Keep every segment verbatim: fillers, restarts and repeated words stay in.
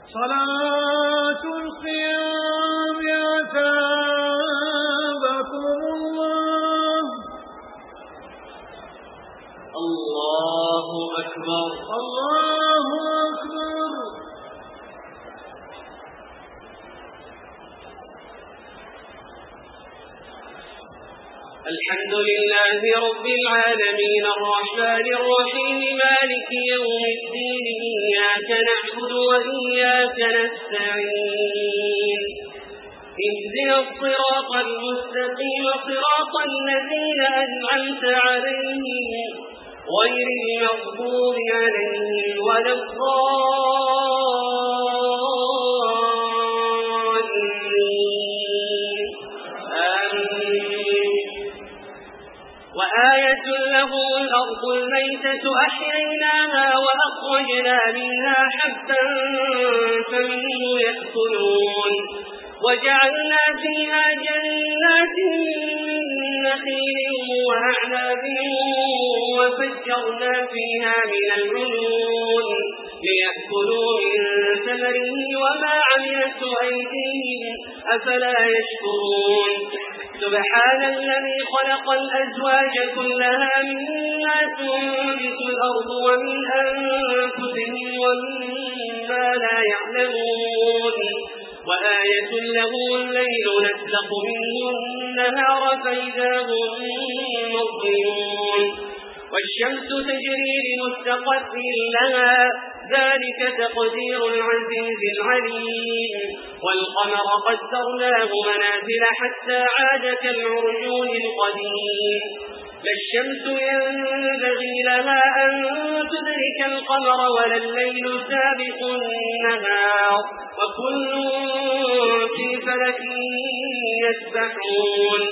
صلاة القيام أثابكم الله. الله أكبر الله أكبر. الحمد لله رب العالمين الرحمن الرحيم مالك يوم الدين إياك نعبد وإياك نستعين اهدنا الصراط المستقيم صراط الذين أنعمت عليهم غير المغضوب عليهم ولا الضالين آمين. وآية لهم الأرض الميتة أحييناها وأخرجنا منها حبا فمنه يأكلون وجعلنا فيها جنات من نخيل وأعناب وفجرنا فيها من العيون ليأكلوا من ثمره وما عملت أيديهم أفلا يشكرون. سبحان الذي خلق الأزواج كلها مما تنبت الأرض ومن أنفسهم ومما لا يعلمون. وآية له الليل نسلخ منه النهار فإذا هم مظلمون والشمس تجري لمستقر لها ذلك تقدير العزيز العليم. والقمر قدرناه منازل حتى عاد كالعرجون القديم. لا الشمس ينبغي لها أن تدرك القمر ولا الليل سابق النهار وكل في فلك يسبحون.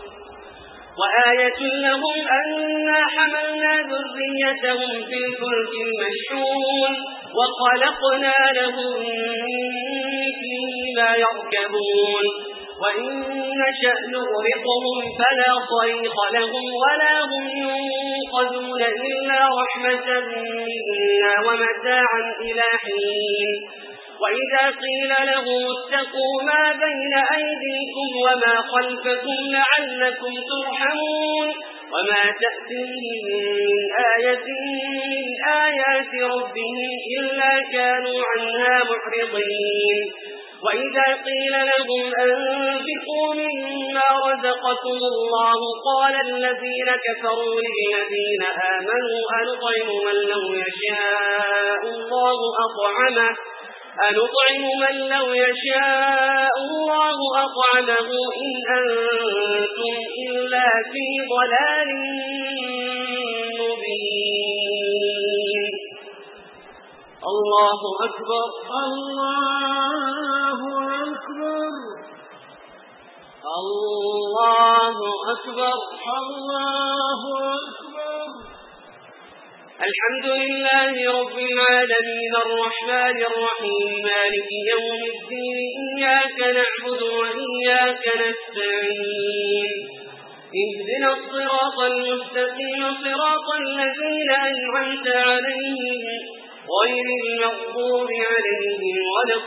وآية لهم أنا حملنا ذريتهم في الفلك المشحون وخلقنا لهم من مثله ما يركبون وإن نشأ نغرقهم فلا صريخ لهم ولا هم ينقذون إلا رحمة منا ومتاعا إلى حين. وإذا قيل لهم اتقوا ما بين أيديكم وما خلفكم لعلكم ترحمون وما تأتيهم من آية من آيات ربهم إلا كانوا عنها معرضين. وإذا قيل لهم أنفقوا مما رزقكم الله قال الذين كفروا للذين آمنوا أنطعم من لو يشاء الله أطعمه أنطعم من لو يشاء الله أطعمه إن أنتم إلا في ضلال مبين. الله أكبر الله أكبر الله أكبر الله أكبر. الحمد لله رب العالمين الرحمن الرحيم مالك يوم الدين إياك نعبد وإياك نستعين اهدنا الصراط المستقيم صراط الذين أنعمت عليهم غير المغضوب عليهم ولا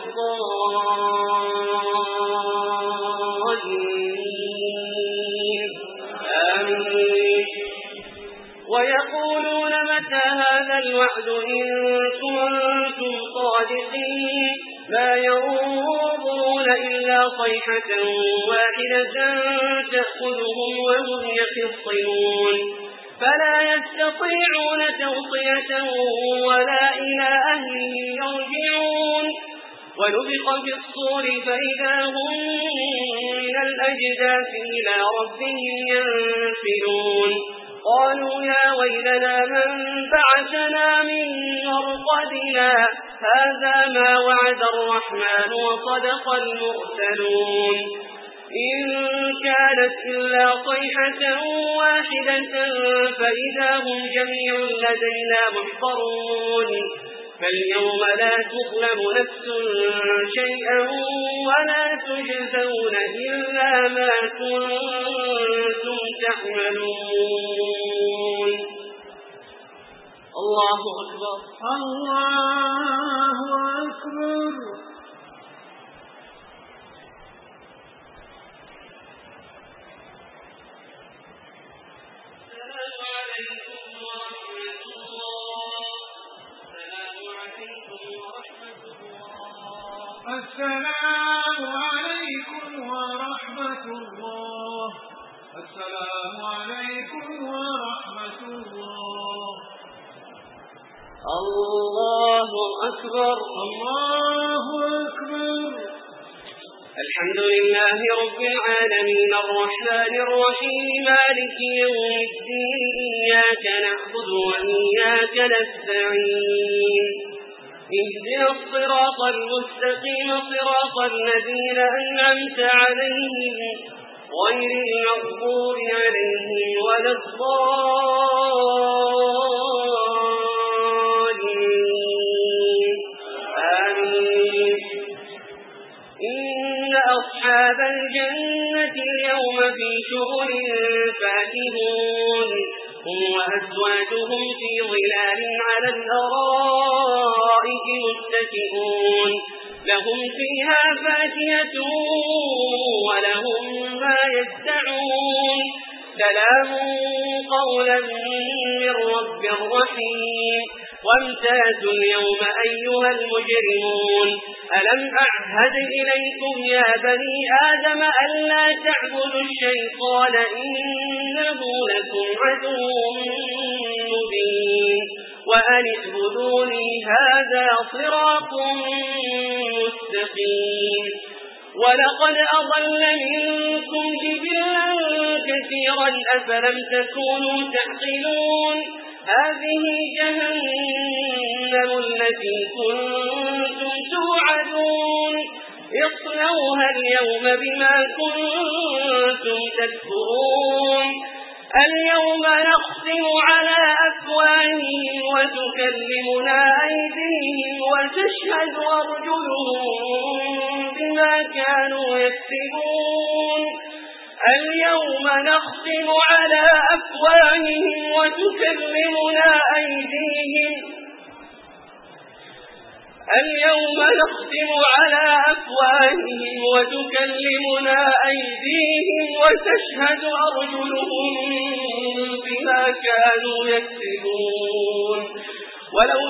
الضالين آمين. ويقولون متى هذا الوعد إن كنتم صادقين ما ينظرون إلا صيحة واحدة تأخذهم وهم يخصمون فلا يستطيعون توصية ولا إلى أهلهم يرجعون. ونفخ في الصور فإذا هم من الأجداث إلى ربهم ينسلون قالوا يا ويلنا من بعثنا من مرقدنا هذا ما وعد الرحمن وصدق المرسلون إن كانت إلا صيحة واحدة فإذا هم جميع لدينا محضرون. فاليوم لا تظلم نفس شيئا ولا تجزون إلا ما كنتم تعملون. الله أكبر الله أكبر. السلام عليكم ورحمة الله. السلام عليكم ورحمة الله. الله أكبر. الله أكبر. الحمد لله رب العالمين الرحمن الرحيم مالك يوم الدين إياك نعبد وإياك نستعين اهدنا الصراط المستقيم صراط الذين أنعمت عليهم غير المغضوب عليهم ولا الضالين آمين. إن أصحاب الجنة اليوم في شغل فاكهون هم وأزواجهم في ظلال على الأرائك متكئون لهم فيها فاكهة ولهم ما يدعون سلام قولا من رب رحيم. وامتازوا اليوم أيها المجرمون ألم أعهد إليكم يا بني آدم ألا تعبدوا الشيطان إنه لكم عدو مبين وأن اعبدوني هذا صراط مستقيم. ولقد أضل منكم جبلا كثيرا أفلم تكونوا تعقلون. هذه جهنم التي كنتم توعدون اصلوها اليوم بما كنتم تكفرون. اليوم نختم على أفواههم وتكلمنا أيديهم وتشهد أرجلهم بما كانوا يكسبون. اليوم نختم على أفواههم وتكلمنا أيديهم اليوم نختم على أفواههم وتكلمنا أيديهم وتشهد أرجلهم بما كانوا يكسبون. ولو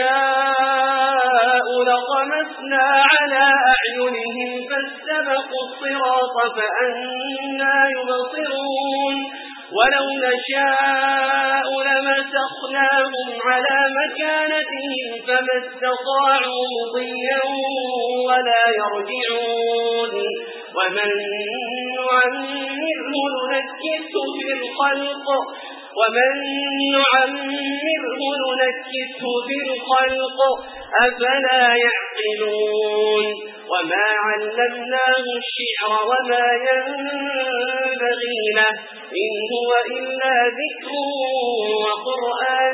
نشاء لطمسنا على أعينهم فاستبقوا الصراط فأنى يبصرون. ولو نشاء لمسخناهم على مكانتهم فما استطاعوا مضيا ولا يرجعون. ومن نعمره ننكسه في الخلق ومن نعمره ننكسه في الخلق أفلا يعقلون. وما علمناه الشعر وما ينبغي له إن هو إلا ذكر وقرآن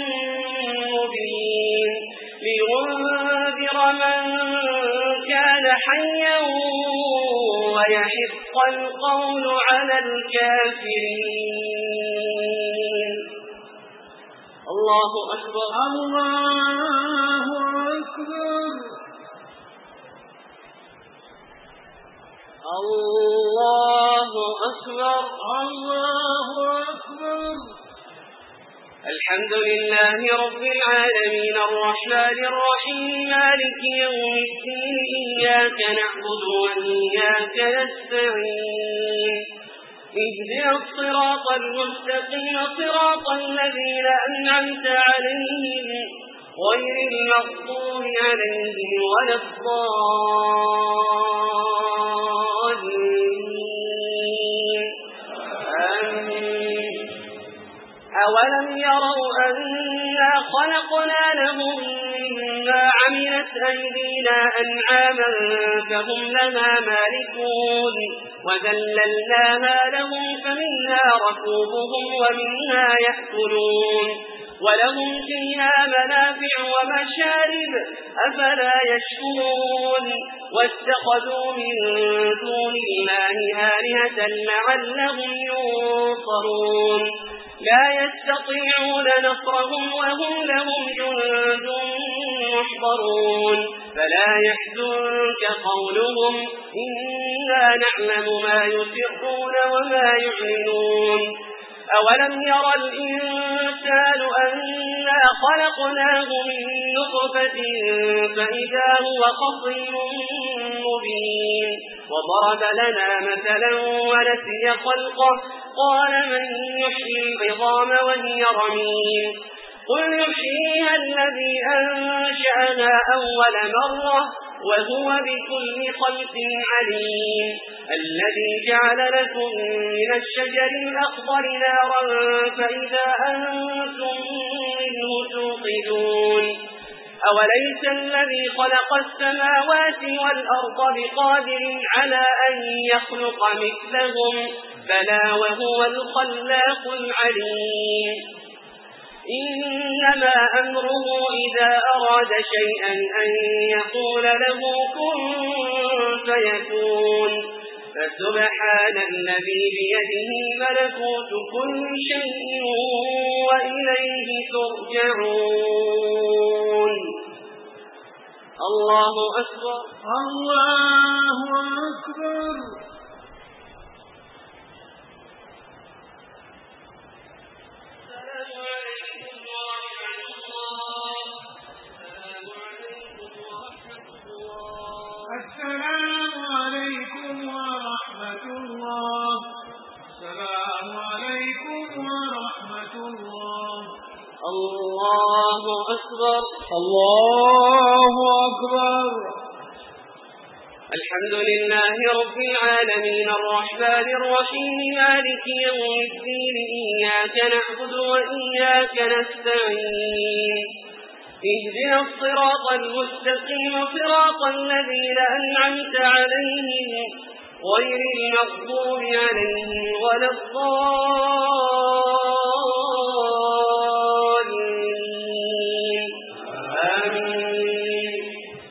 مبين لينذر من كان حيا ويحق القول على الكافرين. الله أكبر. الله أكبر. الله أكبر. الله أكبر. الحمد لله رب العالمين الرحمن الرحيم مالك يوم الدين إياك نعبد وإياك نستعين اهدنا الصراط المستقيم صراط الذين أنعمت عليهم غير المغضوب عليهم ولا الضالين آمين. أولم يروا أنا خلقنا لهم مما عملت أيدينا أنعاما فهم لها مالكون وذللناها لهم فمنها ركوبهم ومنها يأكلون ولهم فيها منافع ومشارب أفلا يشكرون. واتخذوا من دون الله آلهة لعلهم ينصرون. لا يستطيعون نصرهم وهم لهم جند محضرون. فلا يحزنك قولهم إنا نعلم ما يسرون وما يعلنون. أولم يرى الإنسان أنا خلقناه من نطفة فإذا هو خصيم مبين وضرب لنا مثلا ونسي خلقه قال من يحيي العظام وهي رميم قل يحييها الذي أنشأها أول مرة وهو بكل خلق عليم الذي جعل لكم من الشجر الأخضر نارا فإذا أنتم منه توقدون أوليس الذي خلق السماوات والأرض بقادر على أن يخلق مثلهم بلى وهو الخلاق العليم إنما أمره إذا أراد شيئا أن يقول له كن فيكون فسبحان الذي بيده ملكوت كل شيء وإليه ترجعون الله أكبر الله أكبر السلام عليكم ورحمة الله السلام عليكم ورحمة الله الله أكبر الله أكبر الحمد لله رب العالمين الرحمن الرحيم مالك يوم الدين إياك نعبد وإياك نستعين اهدنا الصراط المستقيم صراط الذين أنعمت عليهم غير المغضوب عليهم ولا الضالين آمين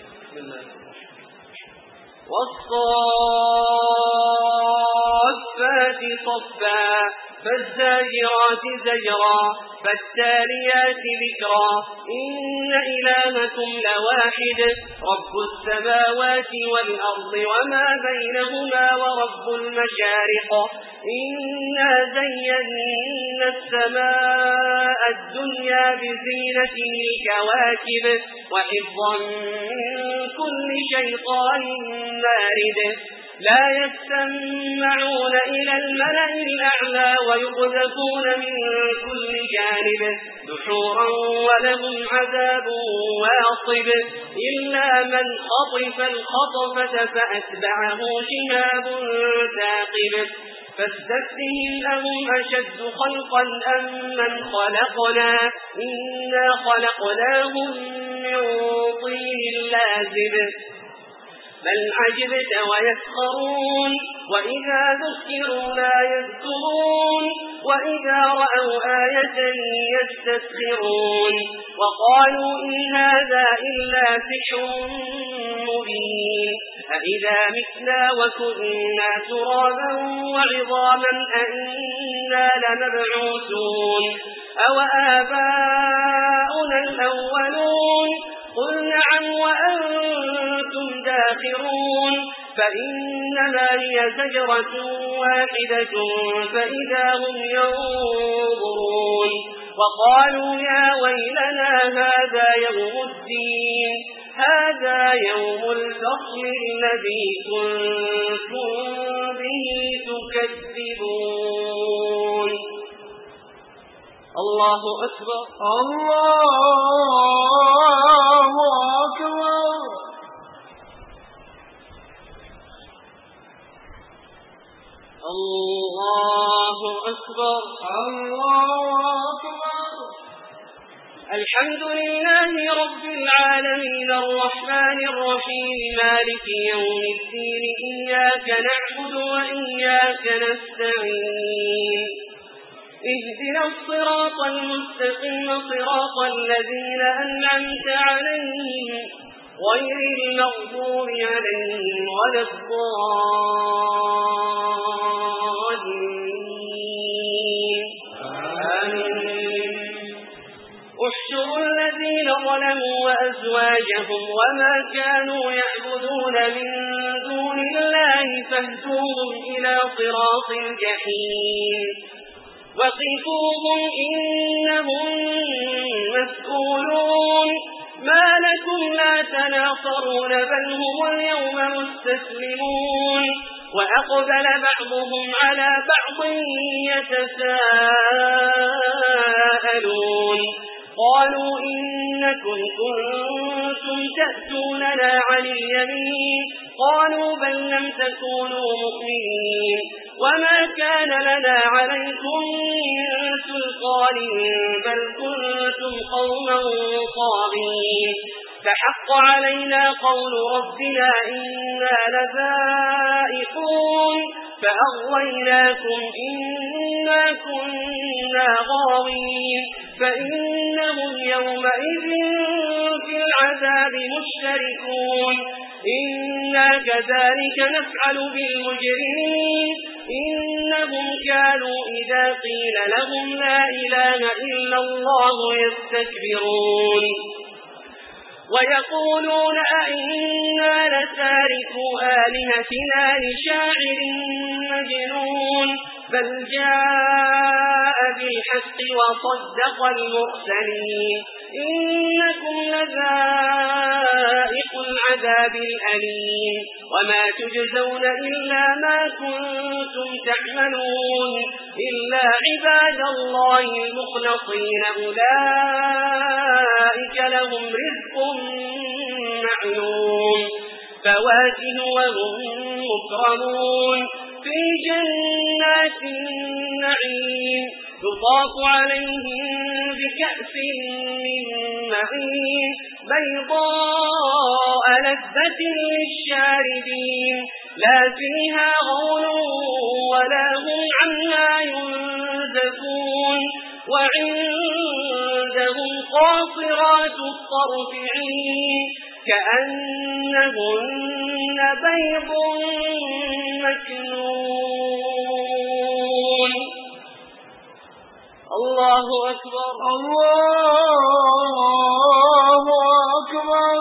والصافات صفا فالزاجرات زجرا فالتاليات ذكرا إن إلهكم لواحد رب السماوات والأرض وما بينهما ورب المشارق إنا زينا السماء الدنيا بزينة الكواكب وحفظا من كل شيطان مارد لا يستمعون إلى الملأ الأعلى ويقذفون من كل جانب دحورا ولهم عذاب واصب إلا من خطف الخطفة فأتبعه شهاب ثاقب فاستفتهم أهم أشد خلقا أم من خلقنا إنا خلقناهم من طين لازب بل عجبت ويسخرون وإذا ذكروا لا يذكرون وإذا رأوا آية يستسخرون وقالوا إن هذا إلا سحر مبين أإذا متنا وكنا ترابا وعظاما أئنا لمبعوثون أو آباؤنا الأولون قل نعم وأنتم داخرون فإنما هي زجرة واحدة فإذا هم ينظرون وقالوا يا ويلنا هذا يوم الدين هذا يوم الفصل الذي كنتم به تكذبون الله أكبر الله أكبر الله أكبر الله أكبر الحمد لله رب العالمين الرحمن الرحيم مالك يوم الدين إياك نعبد وإياك نستعين اهدنا الصراط المستقيم صراط الذين أنعمت عليهم غير المغضوب عليهم ولا الضالين آمين احشروا الذين ظلموا وأزواجهم وما كانوا يعبدون من دون الله فاهدوهم إلى صراط الجحيم وقفوهم إنهم مسؤولون ما لكم لا تناصرون بل هم اليوم مستسلمون وأقبل بعضهم على بعض يتساءلون قالوا إنكم كنتم تأتوننا عن اليمين قالوا بل لم تكونوا مؤمنين وما كان لنا عليكم من سلطان بل كنتم قوما طاغين فحق علينا قول ربنا إنا لذائقون فأغويناكم إنا كنا غاوين فإنهم يومئذ في العذاب مشتركون إنا كذلك نفعل بالمجرمين إنهم كانوا إذا قيل لهم لا إله إلا الله يستكبرون ويقولون أئنا لتاركو آلهتنا لشاعر مجنون بل جاء بالحق وصدق المرسلين إنكم لذائق العذاب الأليم وما تجزون إلا ما كنتم تعملون إلا عباد الله المخلصين أولئك لهم رزق معلوم فواكه وهم مكرمون في جنات النعيم يطاف عليهم بكأس من معين بيضاء لذة للشاربين لا فيها غول ولا هم عنها ينزفون وعندهم قاصرات الطرف عين كأنهن بيض مكنون الله أكبر الله أكبر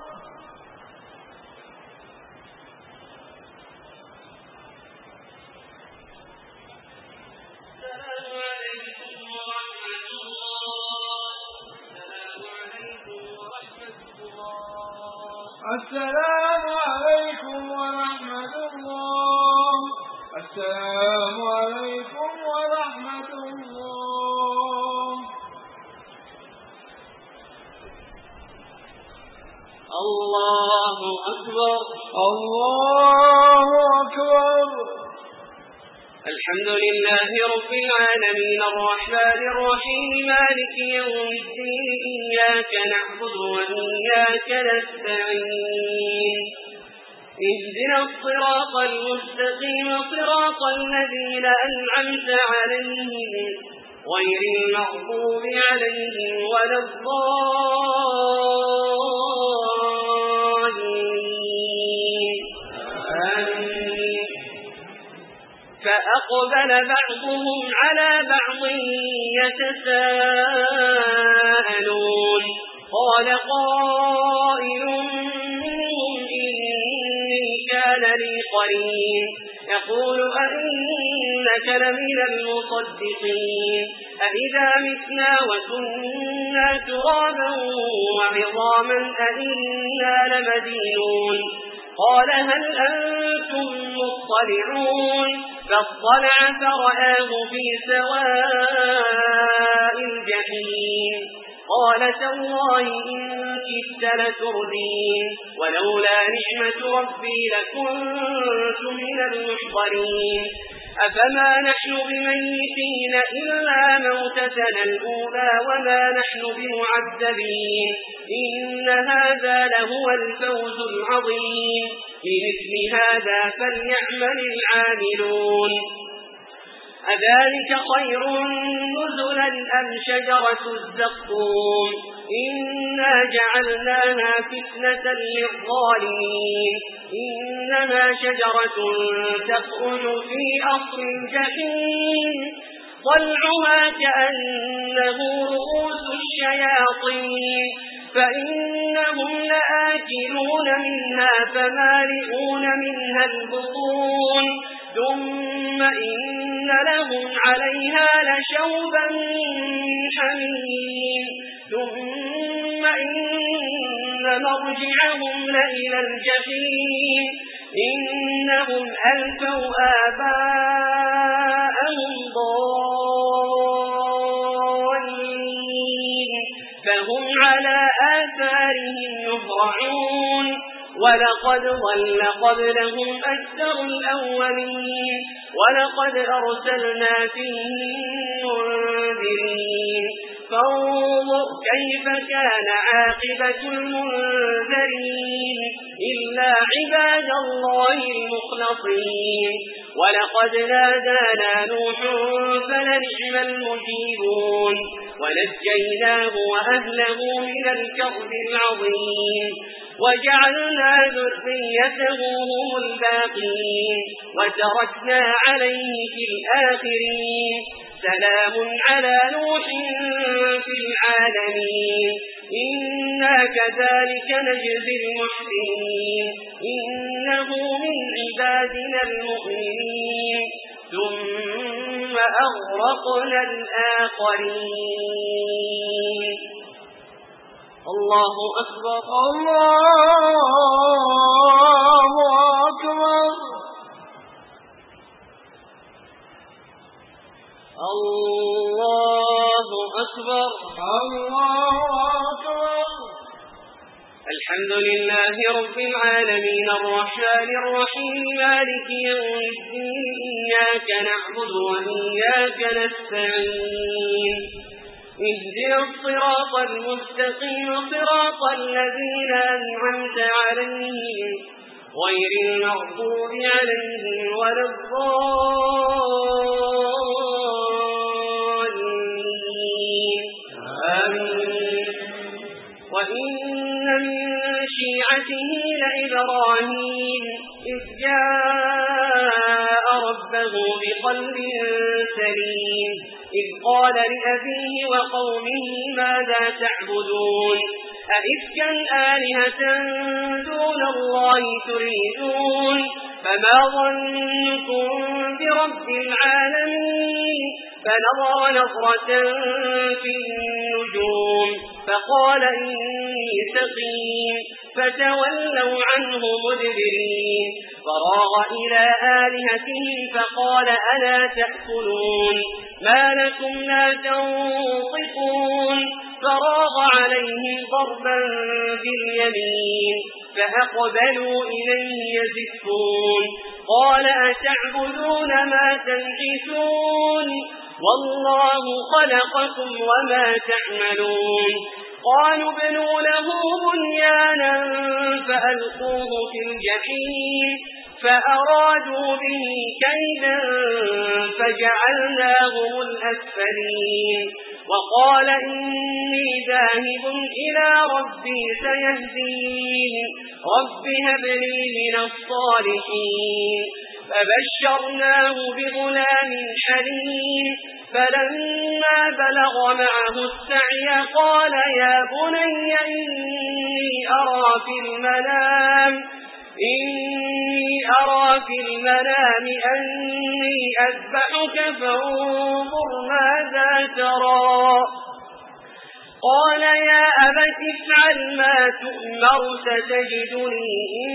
السلام عليكم ورحمة الله السلام عليكم ورحمة الله الله أكبر الله أكبر الحمد لله رب العالمين الرحمن الرحيم مالك يوم الدين إياك نعبد وإياك نستعين اهدنا الصراط المستقيم صراط الذين أنعمت عليهم غير المغضوب عليهم ولا الضالين آمين فأقبل بعضهم على بعض يتساءلون قال قائل منهم إني كان لي قرين يقول أئنك لمن المصدقين أئذا متنا وكنا ترابا وعظاما أئنا لمدينون قال هل أنتم مطلعون فاطلع فرآه في سواء الجحيم قال تالله إن كدت لتردين ولولا نعمة ربي لكنت من المحضرين أفما نحن بميتين إلا موتتنا الأولى وما نحن بمعذبين إن هذا لهو الفوز العظيم لمثل هذا فليعمل العاملون أذلك خير نزلا أم شجرة الزقوم إنا جعلناها فتنة للظالمين إنها شجرة تخرج في أصل الجحيم طلعها كأنه رؤوس الشياطين فإنهم لآكلون منها فمالئون منها البطون ثم إن لهم عليها لشوبا من حميم ثم إن مرجعهم لإلى الجحيم إنهم ألفوا آباءهم ضالين فهم على آثارهم يهرعون ولقد ضل قبلهم أكثر الأولين ولقد أرسلنا فيهم منذرين فانظر كيف كان عاقبة المنذرين إلا عباد الله المخلصين ولقد نادانا نوح فلنعم المجيبون ونجيناه وأهله من الكرب العظيم وجعلنا ذريته هم الباقين وتركنا عليه في الآخرين سلام على نوح في العالمين إنا كذلك نجزي المحسنين إنه من عبادنا المؤمنين ثم أغرقنا الآخرين الله أكبر الله أكبر الله أكبر الله أكبر الحمد لله رب العالمين الرحمن الرحيم مالك يوم الدين إياك نعبد وإياك نستعين اهدنا الصراط المستقيم صراط الذين أنعمت عليهم غير المغضوب عليهم ولا الضالين آمين وإن من شيعته لإبراهيم إذ جاء ربه بقلب سليم إذ قال لأبيه وقومه ماذا تعبدون أئفكا آلهة دون الله تريدون فما ظنكم برب العالمين فنظر نظرة في النجوم فقال إني سقيم فتولوا عنه مدبرين فراغ إلى آلهتهم فقال ألا تأكلون ما لكم لا تنطقون فراغ عليهم ضربا باليمين فأقبلوا إليه يزفون قال أتعبدون ما تنحتون والله خلقكم وما تعملون قالوا ابنوا له بنيانا فألقوه في الجحيم فأرادوا به كيدا فجعلناهم الأسفلين وقال إني ذاهب إلى ربي سيهدين رب هب لي من الصالحين فبشرناه بغلام حليم فلما بلغ معه السعي قال يا بني إني أرى في المنام إني أرى في المنام أني أذبحك فانظر ماذا ترى قال يا أبت افعل ما تؤمر ستجدني إن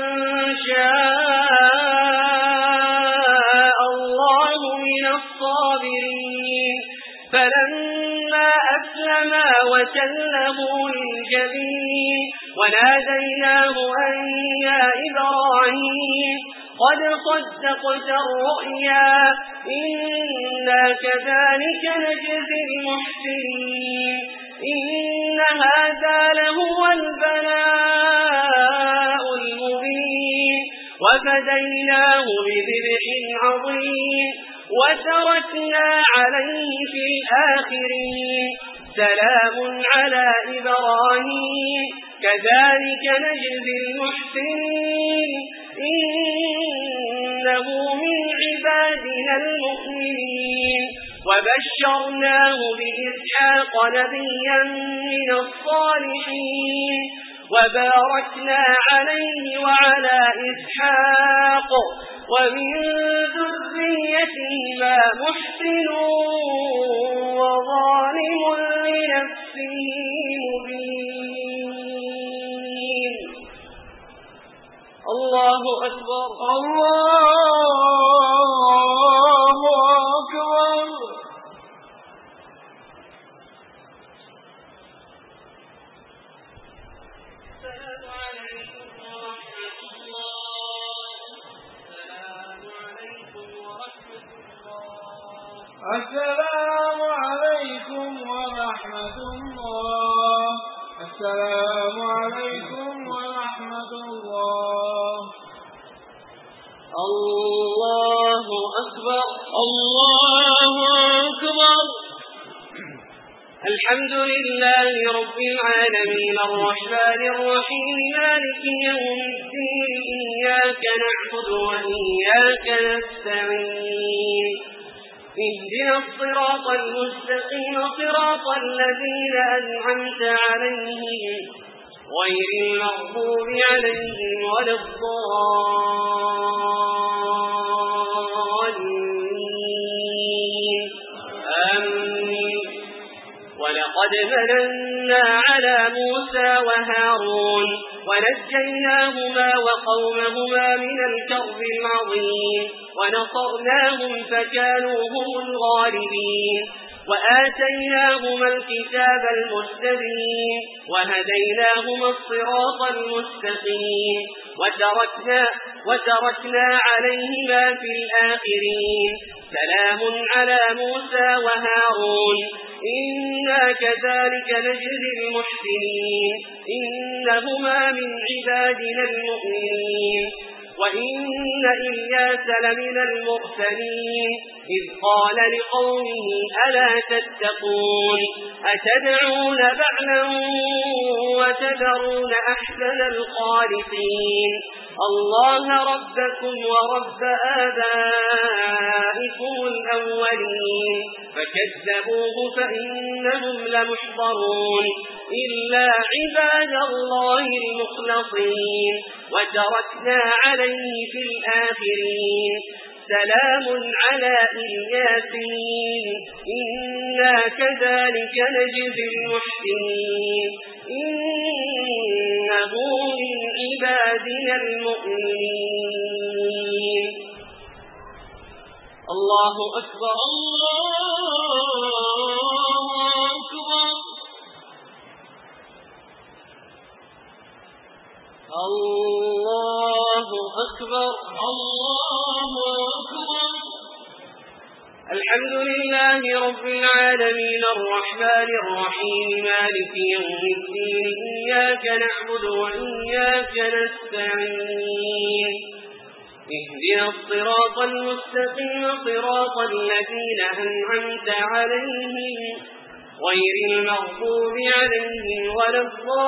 شاء الله من الصابرين فلما أسلما وتله للجبين وناديناه أن يا إبراهيم قد صدقت الرؤيا إنا كذلك نجزي المحسنين إن هذا لهو البلاء المبين وفديناه بذبح عظيم وتركنا عليه في الآخرين سلام على إبراهيم كذلك نجزي المحسنين إنه من عبادنا المؤمنين وبشرناه بإسحاق نبيا من الصالحين وباركنا عليه وعلى إسحاق ومن ذريتهما محسن وظالم لنفسه مبين الله أكبر. السلام عليكم ورحمة الله. السلام عليكم ورحمة الله. الله أكبر. الله أكبر. الحمد لله رب العالمين الرحمن الرحيم مالك يوم الدين إياك نعبد وإياك نستعين اهدنا الصراط المستقيم صراط الذين أنعمت عليهم غير المغضوب عليهم ولا الضالين آمين. ولقد مننا على موسى وهارون ونجيناهما وقومهما من الكرب العظيم ونصرناهم فكانوا هم الغالبين وآتيناهما الكتاب المستبين وهديناهما الصراط المستقيم وتركنا, وتركنا عليهما في الآخرين. سلام على موسى وهارون إنا كذلك نجزي المحسنين إنهما من عبادنا المؤمنين. وإن إلياس لمن المرسلين إذ قال لقومه ألا تتقون أتدعون بعلا وتذرون أحسن الخالقين الله ربكم ورب آبائكم الأولين فكذبوه فإنهم لمحضرون إلا عباد الله المخلصين وتركنا عليه في الآخرين. سلام على الياسين إنا كذلك نجزي المحسنين إنه من عبادنا المؤمنين. الله أكبر. الله أكبر. الله أكبر. الله أكبر. الحمد لله رب العالمين الرحمن الرحيم مالك يوم الدين إياك نعبد وإياك نستعين اهدنا الصراط المستقيم صراط الذين أنعمت عليهم غير المغضوب عليهم ولا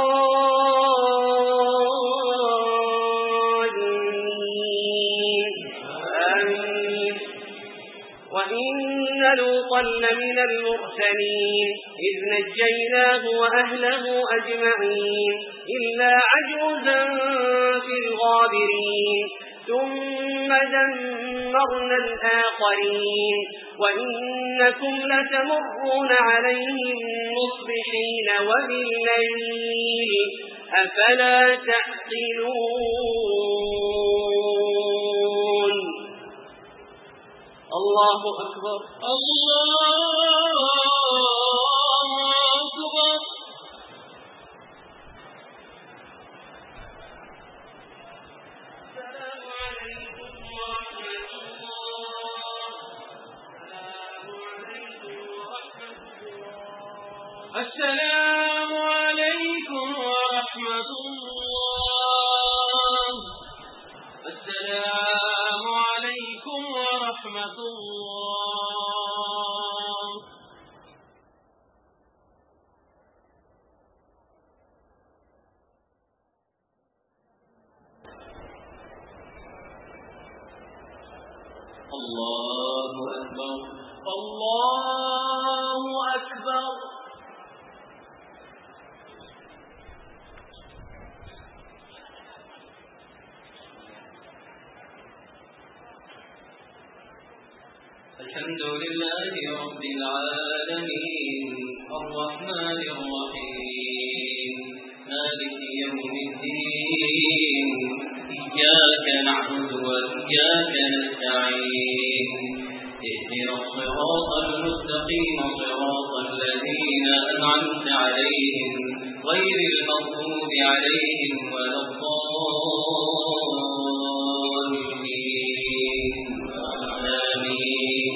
الضالين آمين. وإن لوطا لمن المرسلين إذ نجيناه وأهله أجمعين إلا عجوزا في الغابرين ثم دمرنا الآخرين وإنكم لتمرون عليهم مصبحين وبالليل أفلا تعقلون. الله أكبر. الله أكبر. السلام عليكم ورحمة الله. السلام عليكم ورحمة الله. الله أكبر. الله أكبر. الحمد لله رب العالمين الرحمن الرحيم مالك يوم الدين إياك نعبد غير المغضوب عليهم ولا الضالين آمين.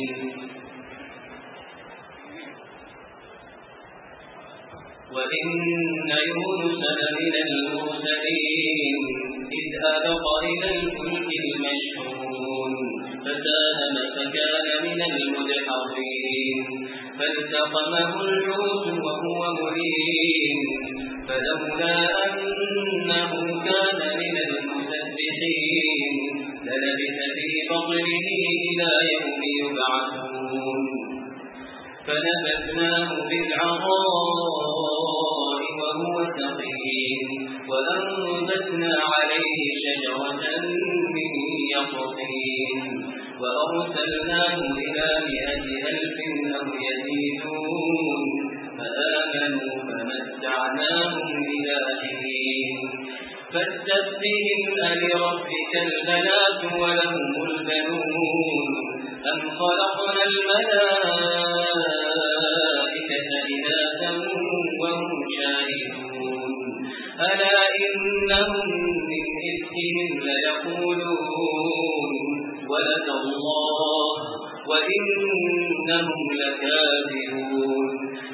وإن يونس لمن المرسلين إذ أبق إلى الفلك المشحون فساهم فكان من المدحضين فالتقمه الحوت وهو مليم فلولا أنه كان من المسبحين للبث في بطنه إلى يوم يبعثون فنبذناه بالعراء وهو سقيم وأنبتنا عليه شجرة من يقطين وأرسلناه إلى مئة ألف أو يزيدون فآمنوا فمتعناهم إلى حين فاستفتهم ألربك البنات ولهم البنون أم خلقنا الملائكة إناثا وهم شاهدون ألا إنهم من إفكهم ليقولون ولد الله وإنهم لكاذبون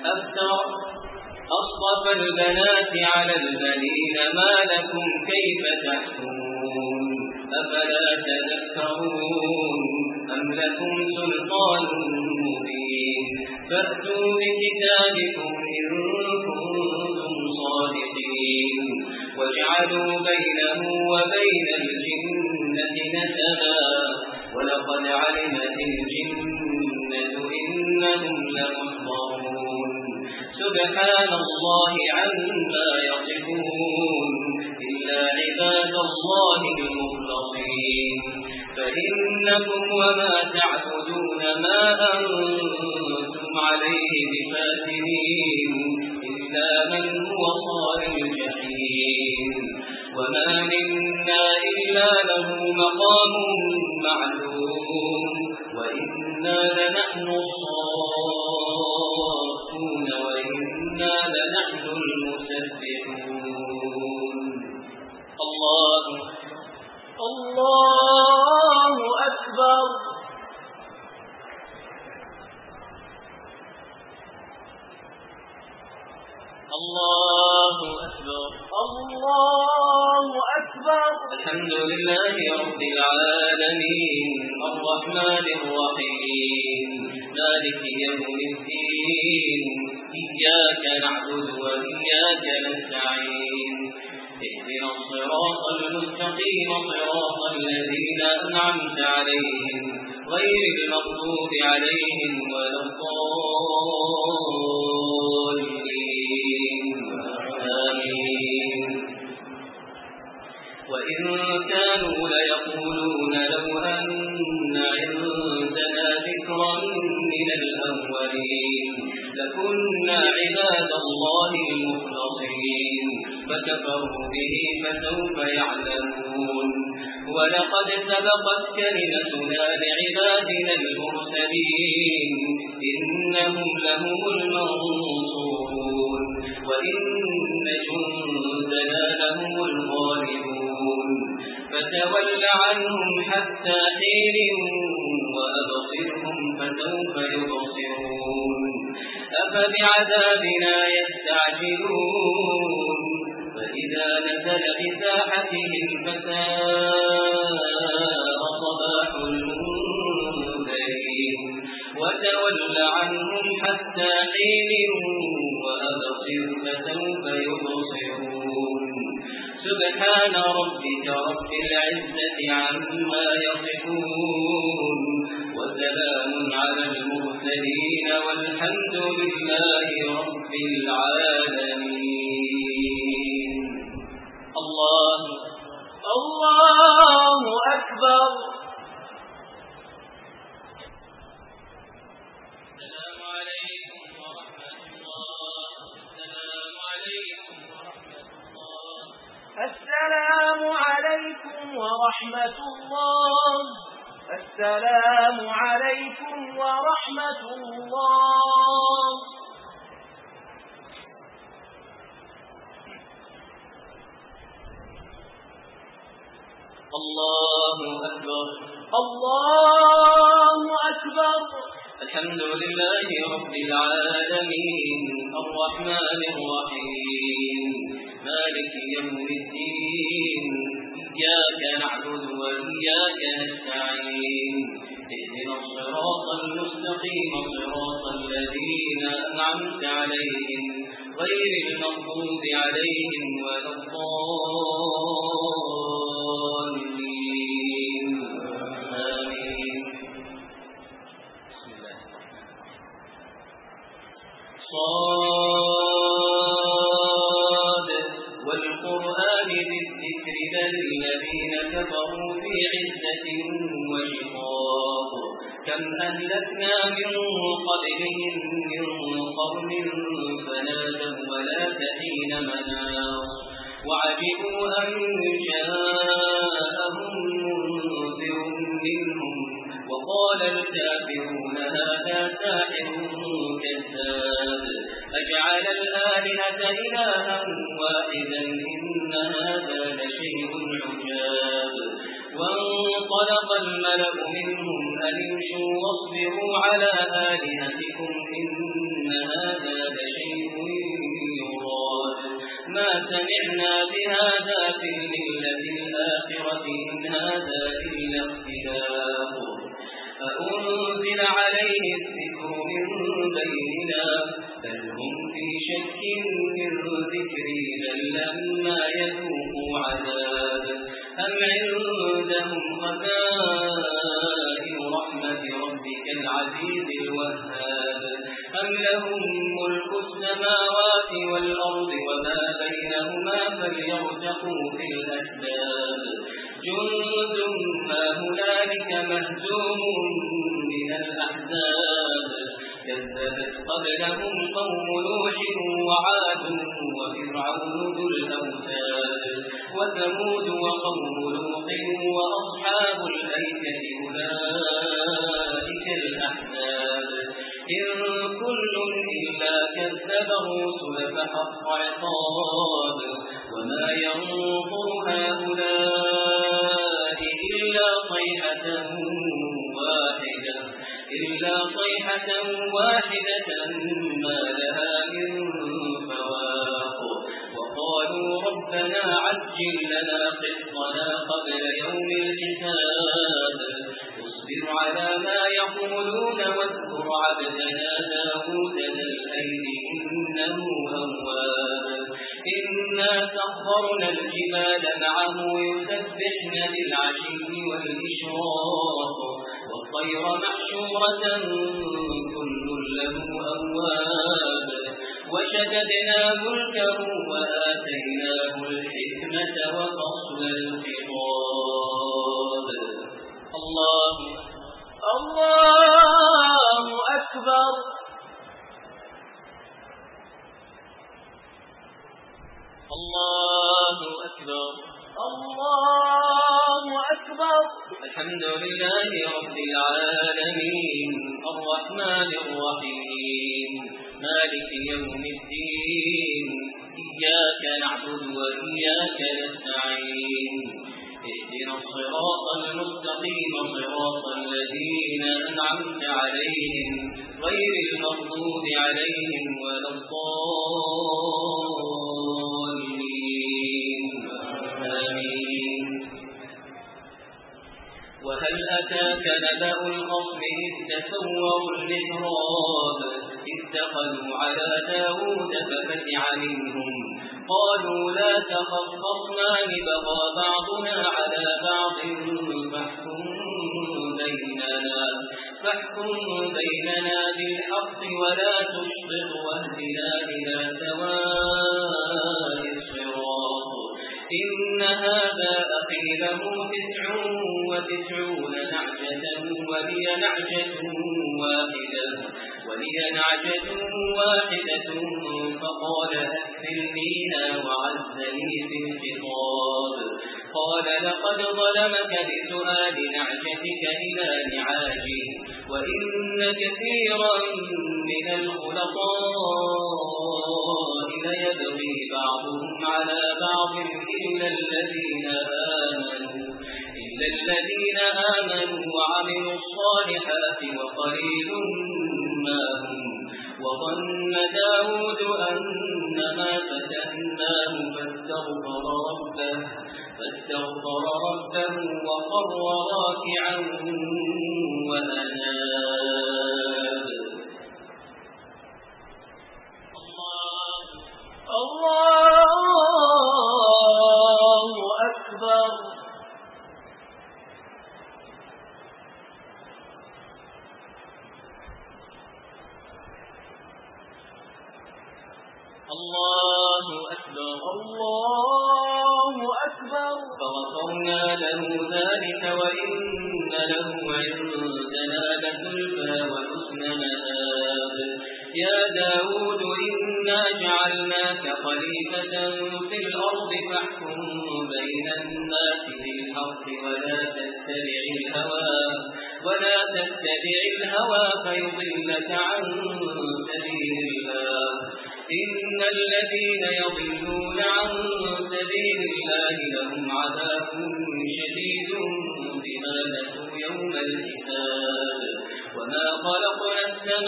أصطفى البنات على البنين ما لكم كيف تحكمون أفلا تذكرون أم لكم سلطان مبين فأتوا بكتابكم إن كنتم صادقين واجعلوا بينه وبين الجنة نسبا ولقد علمت الجنة إنهم لمحضرون سبحان الله عما يصفون إلا عباد الله المخلصين فإنكم وما تعبدون ما أنتم عليه بفاتنين إلا من هو صال الجحيم وما منا إلا له مقام معلوم وإنا لنحن الصافون وإنا لنحن المسبحون الله الله أكبر. الله أكبر. الله أكبر. الحمد لله رب العالمين الرحمن الرحيم مالك يوم الدين إياك نعبد وإياك نستعين اهدنا الصراط المستقيم صراط الذين أنعمت عليهم غير المغضوب عليهم ولا الضالين آمين. وإن كانوا ليقولون لو أن عندنا ذكرا من الأولين لكنا عباد الله المخلصين فكفروا به فسوف يعلمون. ولقد سبقت كلمتنا لعبادنا المرسلين إنهم لهم المنصورون وإن جندنا لهم الغالبون فتول عنهم حتى حين وأبصرهم فسوف يبصرون. أفبعذابنا يستعجلون فإذا نزل بساحتهم فساء صباح المنذرين وتول عنهم حتى حين وأبصر فسوف يبصرون. سبحان ربك رب العزة عما يصفون وسلام على المرسلين والحمد لله رب العالمين. الله الله أكبر. السلام عليكم ورحمة الله. السلام عليكم ورحمة الله. السلام عليكم ورحمة الله. السلام عليكم ورحمة الله. الله أكبر الله أكبر. الحمد لله رب العالمين الرحمن الرحيم مالك يوم الدين إياك نعبد وإياك نستعين اهدنا الصراط المستقيم صراط الذين أنعمت عليهم غير المغضوب عليهم ولا الضالين آمين. صاد والقرآن بالذكر بل الذين كفروا في عزة وشقاق كم أهلكنا من قبلهم من قرن فنادوا ولا حين مناص وعجبوا أن جاءهم منذر منهم وقال الكافرون هذا ساحر كذاب أجعل الآلهة إلها واحدا إن هذا لشيء عجاب. وانطلق الملأ منهم أن امشوا واصبروا على آلهتكم إن هذا لشيء يراد ما سمعنا بهذا في الملة الآخرة إن هذا إلا اختلاف أأنزل عليه الذكر من بيننا بل هم في شك من ذكري بل لما يذوقوا عذاب أم عندهم خزائن رحمة ربك العزيز الوهاب أم لهم ملك السماوات والأرض وما بينهما فليرتقوا في الأسباب جند ما هنالك مهزوم من الأحزاب كذبت قبلهم قوم نوح وعاد وفرعون ذو الأوتاد وثمود وقوم لوط وأصحاب الأيكة أولئك الأحزاب إن كل إلا كذب الرسل فحق عقاب وما ينظر هؤلاء إلا صيحة واحدة إلا صيحة واحدة ما لها من فواق وقالوا ربنا عجل لنا قسطنا قبل يوم الحساب اصبر على ما يقولون واذكر عبدنا داود ذا الأيد إنه أواب إنا سخرنا الجبال معه يسبحن بالعشي والإشراق والطير محشورة كل له أواب وشددنا ملكه وآتيناه الحكمة وفصل الخطاب. الله الله أكبر. الله أكبر الله أكبر. الحمد لله رب العالمين الرحمن الرحيم مالك يوم الدين إياك نعبد وإياك نستعين اهدنا الصراط المستقيم صراط الذين أنعمت عليهم غير المغضوب عليهم ولا الضالين آمين. وهل أتاك نبأ الخصم إذ تسوروا المحراب إذ دخلوا على داود ففزع منهم قالوا لا تخف خصمان بغى بعضنا على بعض فاحكم بيننا فاحكم بيننا بالحق ولا تشطط واهدنا إلى سواء الصراط إن هذا أخي له تسع وتسعون نعجة ولي نعجة واحدة ولي نعجة واحدة فقال أكفلنيها وعزني في الخطاب قال لقد ظلمك بسؤال نعجتك إلى نعاجه وإن كثيرا من الخلطاء ليبغي بعضهم على بعض إلا الذين آمنوا الذين آمنوا وعملوا الصالحات وقليل ما هم وظن داود أنما فتناه فاستغفر ربه فاستغفر ربه وخر راكعا وأناب. الله أكبر. الله أكبر. الله أكبر. فغفرنا له ذلك وإن له عندنا لزلفى وحسن مآب. يا داود إنا جعلناك خليفة في الأرض فاحكم بين الناس بالحق ولا تتبع الهوى ولا تتبع الهوى فيضلك عن سبيل الله. إن الذين يضلون عن سبيل الله لهم عذاب شديد بما نسوا يوم الحساب. وما خلقنا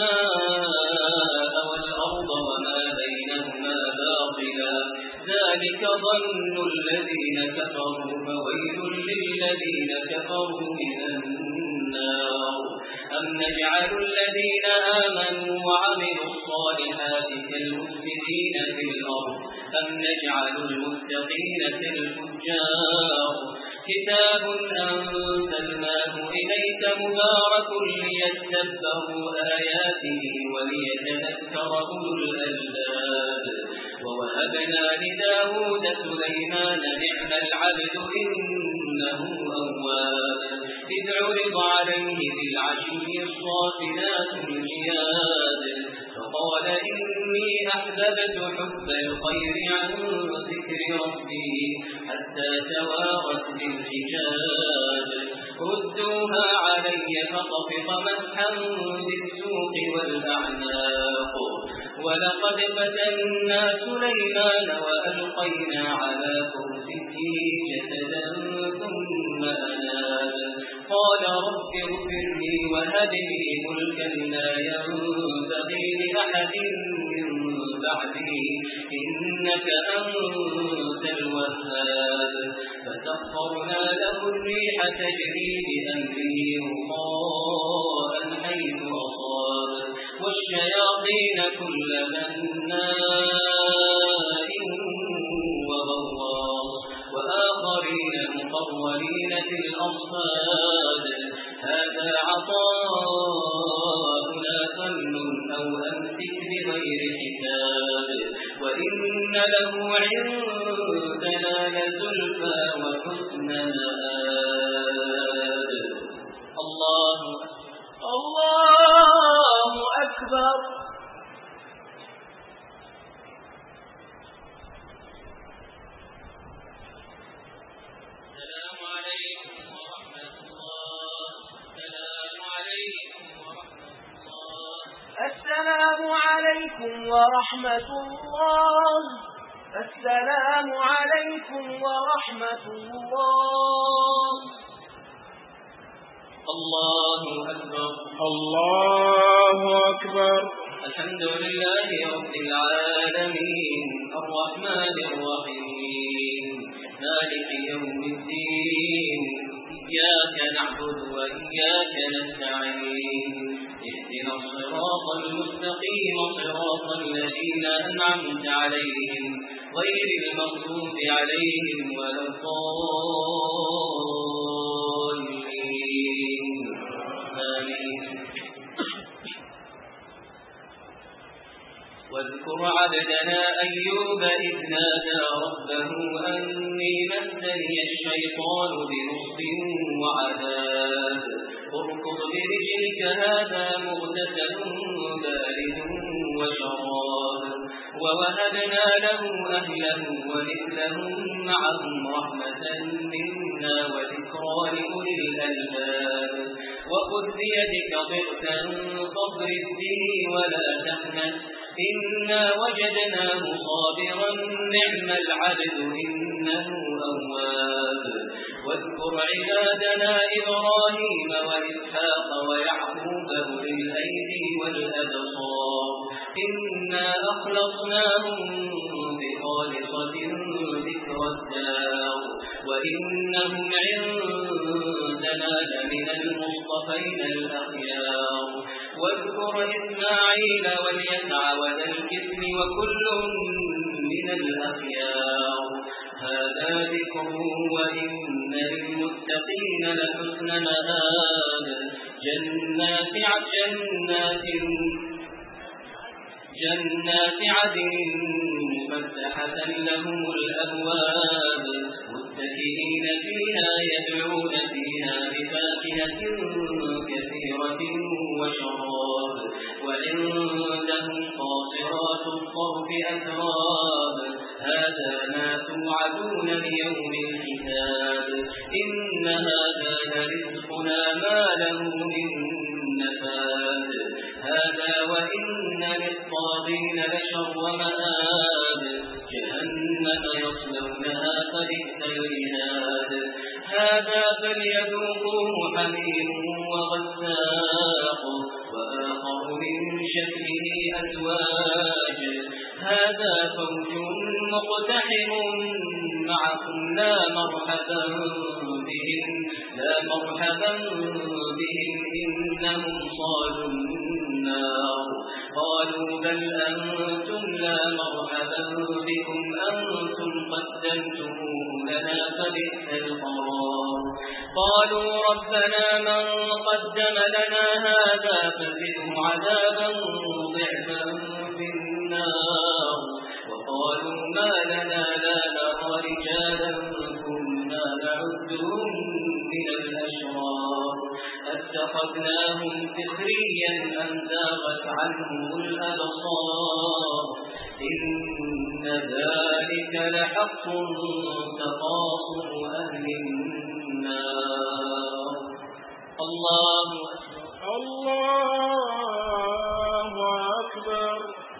السماء والأرض وما بينهما باطلا ذلك ظن الذين كفروا فويل للذين كفروا من النار. أم نجعل الذين آمنوا وعملوا الصالحات كالمفسدين في الأرض أم نجعل المتقين كالفجار. كتاب أنزلناه إليك مبارك ليدبروا آياته وليتذكر أولو الألباب. ووهبنا لداود سليمان نعم العبد إنه أواب. إذ عرض عليه بالعشي الصافنات الجياد فقال إني أحببت حب الخير عن ذكر ربي حتى توارت بالحجاب. ردوها علي فطفق مسحا بالسوق والأعناق. ولقد فتنا سليمان وألقينا على كرسيه جسدا ثم أناب. قال رب اغفر لي وهب لي ملكا لا ينبغي لأحد من بعدي إنك أنت الوهاب. فسخرنا له الريح تجري بأمره رخاء حيث أصاب والشياطين كل بناء وغواص وآخرين مقرنين في الأصفاد. هذا عطاؤنا فامنن أو أمسك بغير حساب. وإن له عندنا لزلفى وحسن مآب. الله الله أكبر. السلام عليكم ورحمة الله. السلام عليكم ورحمة الله. الله أكبر. الله أكبر. الحمد لله رب العالمين الرحمن الرحيم مالك يوم الدين. إياك نعبد وإياك نستعين. اهدنا الصراط المستقيم صراط الذين أنعمت عليهم غير المغضوب عليهم ولا الضالين. آمين. واذكر عبدنا أيوب إذ نادى ربه أني مسني الشيطان بنصب وعذاب. اركض برجلك هذا مغتسل بارد وشراب. ووهبنا له أهله ومثلهم معهم رحمة منا وذكرى لأولي الألباب. وخذ بيدك ضغثا فاضرب به ولا تحنث إنا وجدناه صابرا نعم العبد إنه أواب. واذكر واذكر عبادنا إبراهيم وإسحاق ويعقوب أولي الأيدي والأبصار إنا أخلصناهم بخالصة ذكر الدار وإنهم عندنا لمن المصطفين الأخيار واذكر إسماعيل واليسع وذا الكفل وكل من الأخيار هذا ذكر وإن للمتقين لحسن مآب جنات جنات جنات عدن مفتحة لهم الأبواب متكئين فيها يدعون فيها بفاكهة كثيرة وشراب وعندهم قاصرات الطرف أتراب هذا ما توعدون ليوم الحساب إن هذا لرزقنا ما له من نفاد هذا وإن للطاغين لشر مآب جهنم يصلونها فبئس المهاد هذا فليذوقوه حميم وغساق وآخر من شكله أزواج هذا فوج مقتحم معكم لا مرحبا بهم لا مرحبا بهم إنهم صالوا النار قالوا بل أنتم لا مرحبا بكم أنتم قدمتموه لنا فبئس القرار قالوا ربنا من قدم لنا هذا فزده عذابا ضعفا في النار وقالوا ما لنا لا نرى رجالا كنا نعدهم من الأشرار اتخذناهم سخريا أم زاغت عنهم الأبصار إن ذلك لحق تقاصر أهل النار الله الله أكبر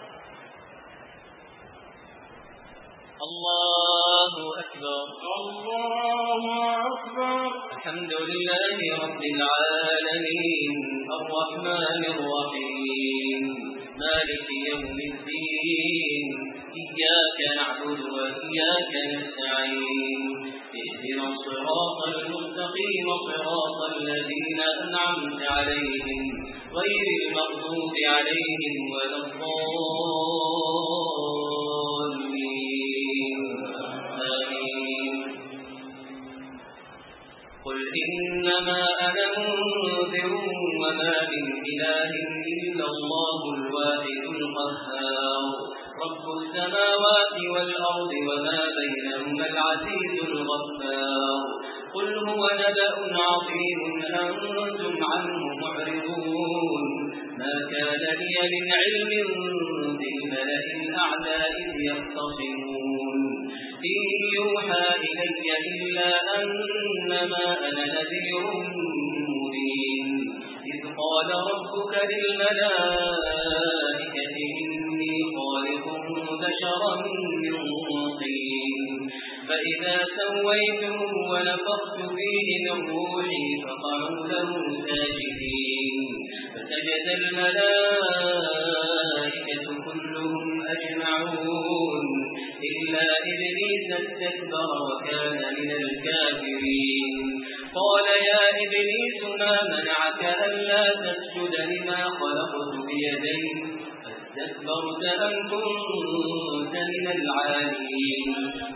الله أكبر الله أكبر الحمد لله رب العالمين الرحمن الرحيم مالك يوم الدين إياك نعبد وإياك نستعين اهدنا الصراط المستقيم صراط الذين أنعمت عليهم غير المغضوب عليهم ولا الضالين آمين قل إنما أنا منذر وما من إله إلا الله الواحد القهار رب السماوات والأرض وما بينهما العزيز الغفار قل هو نبأ عظيم أنتم عنه معرضون ما كان لي من علم بالملأ الأعلى إذ يختصمون إن يوحى إلي إلا أنما أنا نذير مبين إذ قال ربك للملائكة إني خالق بشرا من طين فإذا سويته ونفخت فيه من روحي فقعوا له ساجدين فسجد الملائكة كلهم أجمعون إلا إبليس استكبر وكان من الكافرين قال يا إبليس ما منعك ألا تسجد لما خلقت بيدي استكبرت أم كنت من العالين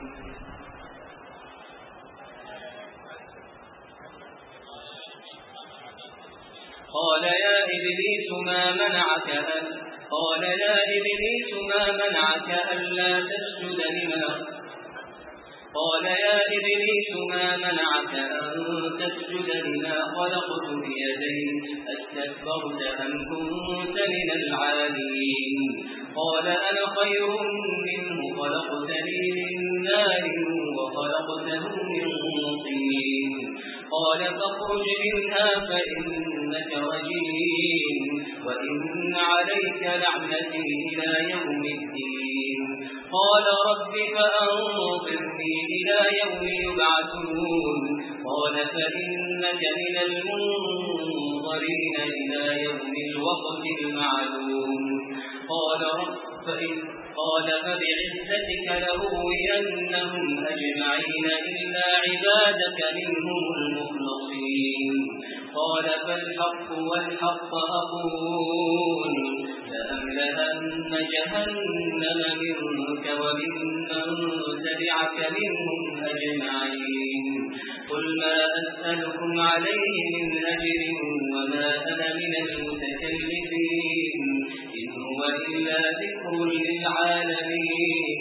قال يا إبليس ما منعك أن قال يا إبليس ما منعك ألا تسجد لما قال يا إبليس ما منعك أن تسجد لما خلقت بيدي استكبرت أم كنت من العالين قال أنا خير منه خلقتني من نار وخلقته من طين قال فاخرج منها فإنك رجيم وإن عليك لعنتي إلى يوم الدين قال رب فأنظرني إلى يوم يبعثون قال فإنك من المنظرين إلى يوم الوقت المعلوم قال رب فإن قال فبعزتك لأغوينهم أجمعين إلا عبادك منهم المخلصين قال فالحق والحق أقول لأملأن جهنم منك وممن تبعك منهم أجمعين قل ما أسألكم عليه من أجر وما أنا من المتكلفين إن هو إلا ذكر للعالمين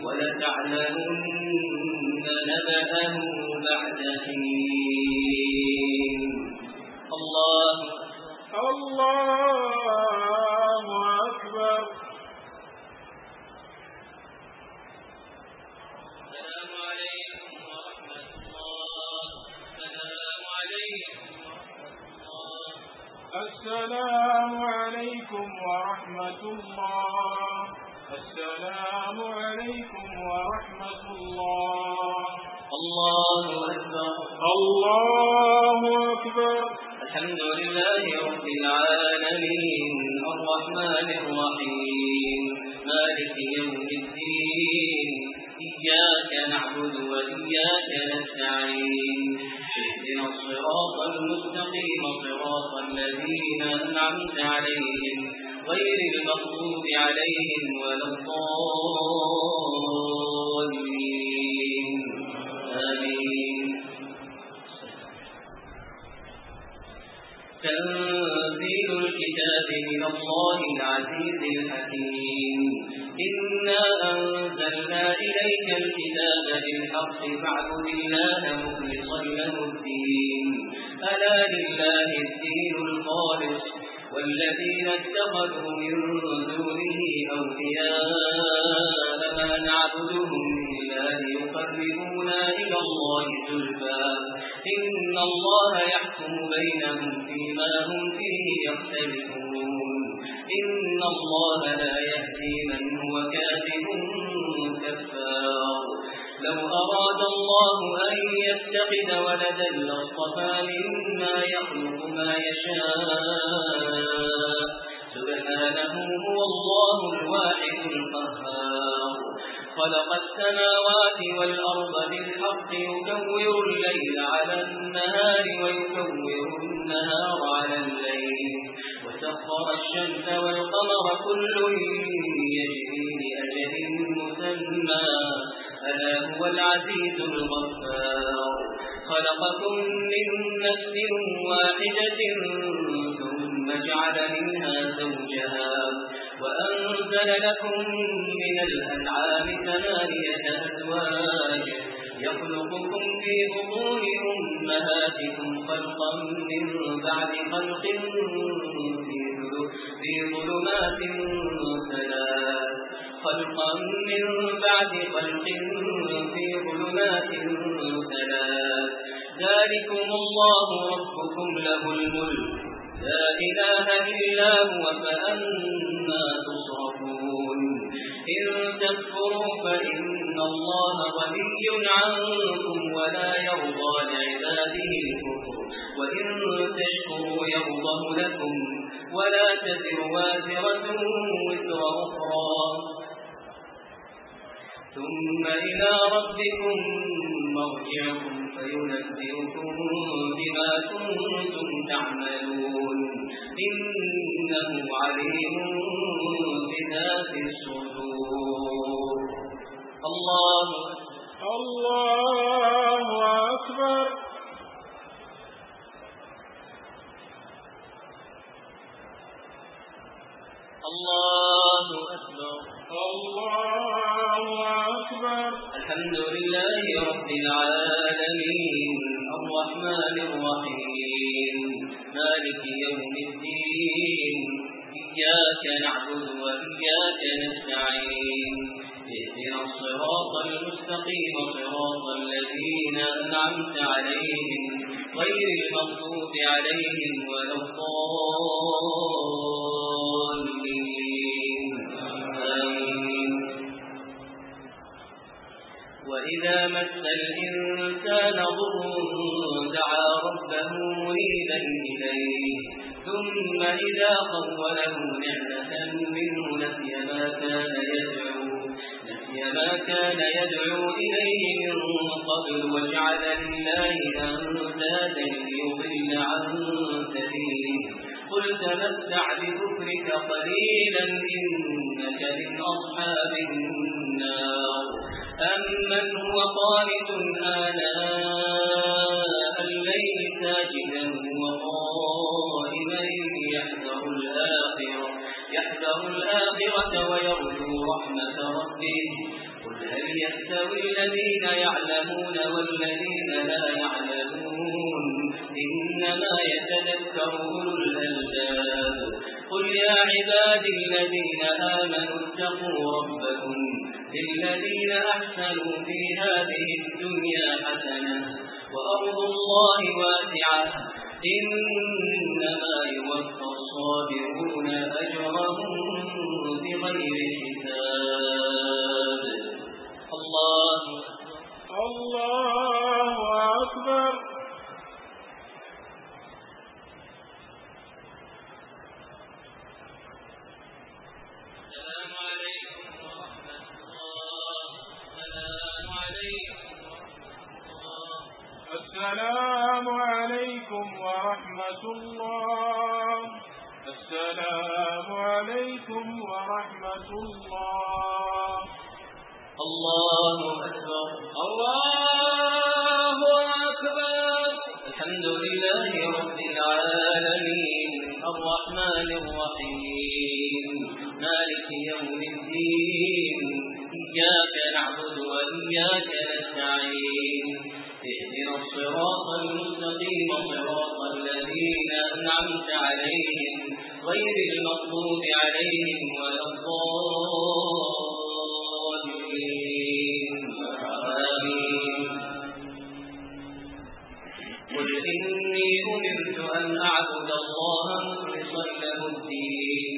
ولتعلمن نبأه بعد حين الله الله أكبر. السلام عليكم ورحمة الله. السلام عليكم ورحمة الله. السلام عليكم ورحمة الله. السلام عليكم ورحمة الله. الله أكبر. الله أكبر. الحمد لله رب العالمين الرحمن الرحيم مالك يوم الدين إياك نعبد وإياك نستعين اهدنا الصراط المستقيم صراط الذين أنعمت عليهم غير المغضوب عليهم ولا الضالين آمين. تنزيل الكتاب من الله العزيز الحكيم إنا أنزلنا إليك الكتاب بالحق فاعبد الله مخلصا له الدين ألا لله الدين الخالص والذين اتخذوا من دونه أولياء ما نعبدهم إلا ليقربونا إلى الله زلفى إن الله يحكم بينهم فيما هم فيه يختلفون إن الله لا يهدي من هو كاذب كفار لو أراد الله أن يتخذ ولدا لاصطفى مما يخلق ما يشاء سبحانه هو الله الواحد القهار خلق السماوات والأرض بالحق يكور الليل على النهار ويكور النهار على الليل وسخر الشمس والقمر كل يجري لأجل مسمى ألا هو العزيز الغفار خلقكم من نفس واحدة ثم جعل منها زوجها وأنزل لكم من الأنعام ثمانية أزواج يخلقكم في بطون أمهاتكم خلقا من بعد خلق في ظلمات ثلاث خلقا من بعد خلق في ظلمات ثلاث ذلكم الله ربكم له الملك لا إله إلا هو فأنا تصرفون إن تكفروا فإن الله غني عنكم ولا يرضى لعباده الكفر وإن تشكروا يرضه لكم ولا تزر وازرة وزر أخرى ثم إلى ربكم مرجعكم فينبئكم بما كنتم تعملون إنه عليم بذات الصدور الله الله أكبر. الله أكبر. الله أكبر. الحمد لله رب العالمين الرحمن الرحيم مالك يوم الدين إياك نعبد وإياك نستعين اهدنا الصراط المستقيم صراط الذين أنعمت عليهم غير المغضوب عليهم ولا الضالين آمين. وإذا مس الإنسان ضر دعا ربه منيبا إليه ثم إذا خوله نعمة منه نسي ما كان يدعو نسي ما كان يدعو إليه من قبل وجعل لله أندادا ليضل عن سبيله قل تمتع بكفرك قليلا إنك من أصحاب النار أمن هو قانت آناء الليل ساجدا وقائما يحذر الآخرة يحذر الآخرة ويرجو رحمة ربه قل هل يستوي الذين يعلمون والذين لا يعلمون إنما يتذكر أولو الألباب قل يا عبادي الذين آمنوا اتقوا ربكم للذين أحسنوا في هذه الدنيا حسنة وأرض الله واسعة إنما يوفى الصابرون أجرهم بغير حساب الله الله أكبر السلام عليكم ورحمة الله السلام عليكم ورحمة الله الله أكبر الله أكبر الحمد لله رب العالمين الرحمن الرحيم مالك يوم الدين إياك نعبد وإياك نستعين اهدنا الصراط المستقيم صراط الذين أنعمت عليهم غير المغضوب عليهم ولا الضالين آمين قل إني أمرت أن أعبد الله مخلصا له الدين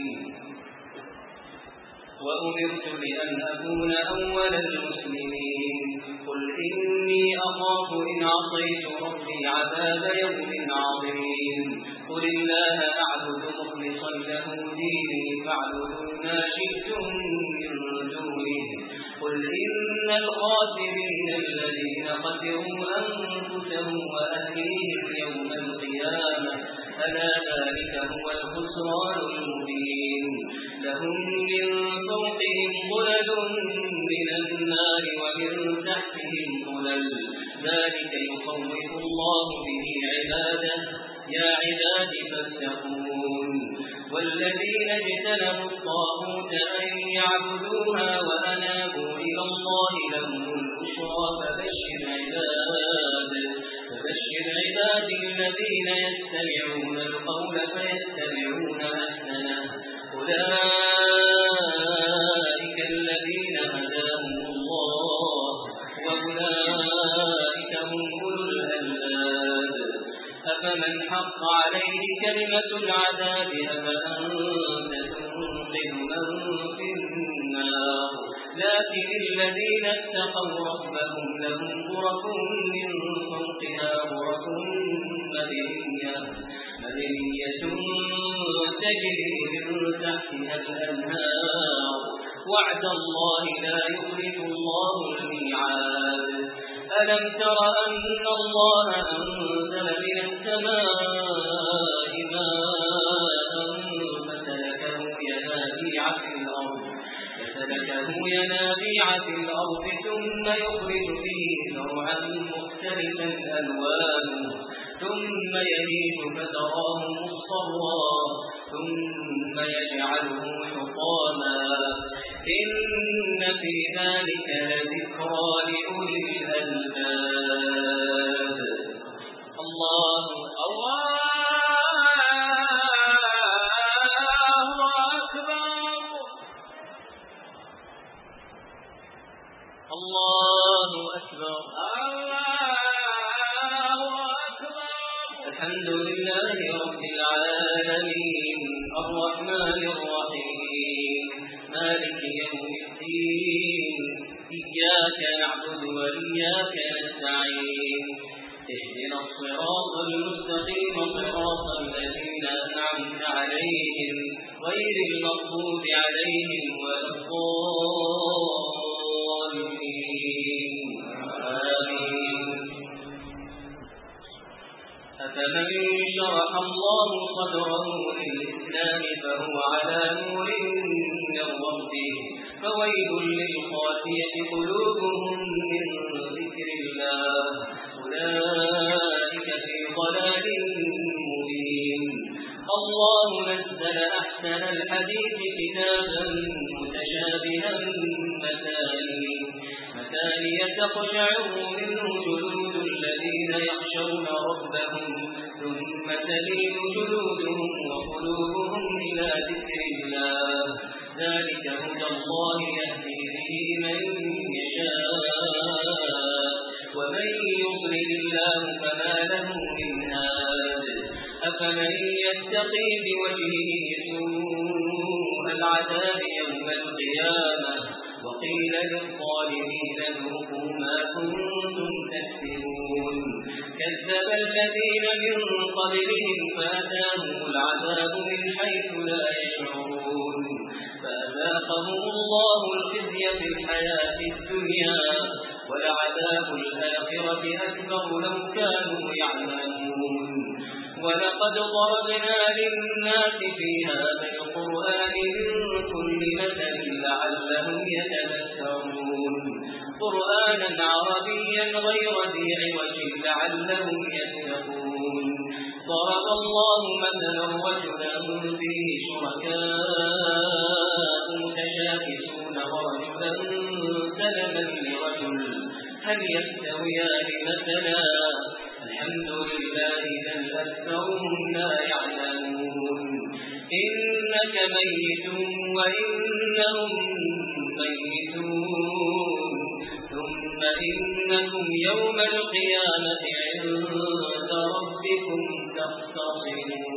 وأمرت بأن أكون أول المسلمين قل إني أخاف إن عصيت ربي عذاب يوم عظيم قل الله أعبد مخلصا له ديني فاعبدوا ما شئتم من دونه قل إن الخاسرين الذين خسروا أنفسهم وأهليهم يوم القيامة ألا ذلك هو الخسران المبين لهم من فوقهم ظلل من النار ومن تحتهم ظلل ذلك يخوف الله به عباده يا عباد فاتقون والذين اجتنبوا الطاغوت أن يعبدوها وأنابوا إلى الله لهم البشرى فبشر عباده فبشر عبادي الذين يستمعون القول فيتبعون أحسنه أولئك الذين هداهم الله وأولئك هم أولو الألباب أفمن حق عليه كلمة العذاب أفأنت تنقذ من في النار لكن الذين اتقوا ربهم لهم غرف من فوقها غرف مبنية مبنية تجري من تحتها الأنهار وعد الله لا يخلف الله الميعاد ألم تر أن الله أنزل من السماء ماء فسلكه ينابيع في الأرض فسلكه ينابيع في الأرض ثم يخرج فيه زرعا مختلفا ألوانه ثم يهيج فتراه مصفرا ثم يجعله حطاما إن في ذلك لذكرى لأولي الألباب الله الله أكبر الله أكبر الله أكبر الحمد لله رب العالمين الرحمن الرحيم مالك يوم الدين إياك نعبد وإياك نستعين اهدنا الصراط المستقيم صراط الذين أنعمت عليهم غير المغضوب عليهم ولا الضالين آمين. أفمن شرح الله صدره للإسلام فهو على نور من ربه فويل للقاسية قلوبهم من ذكر الله أولئك في ضلال مبين. الله نزل أحسن الحديث كتابا متشابها مثاني مثاني تقشعر منه جلود الذين يخشون ربهم ثم تلين جلودهم وقلوبهم إلى ذكر الله ذلك هدى الله يهدي به من يشاء ومن يضلل الله فما له من هاد. أفمن يتقي بوجهه سوء العذاب يوم القيامة وقيل للظالمين ذوقوا ما كنتم تكسبون كذب الذين من قبلهم فأتاهم العذاب من حيث لا يشعرون فأذاقهم الله الخزي في الحياة الدنيا ولعذاب الآخرة أكبر لو كانوا يعلمون. ولقد ضربنا للناس في هذا القرآن من كل مثل لعلهم يتذكرون قرآنا عربيا غير ذي عوج لعلهم يتقون. ضرب الله مثلا رجلا فيه شركاء متشاكسون ورجلا سلما لرجل هل يستويان مثلا الحمد لله بل أكثرهم لا يعلمون. إنك ميت وإنهم ميتون ثم إنكم يوم القيامة عند ربكم تختصمون.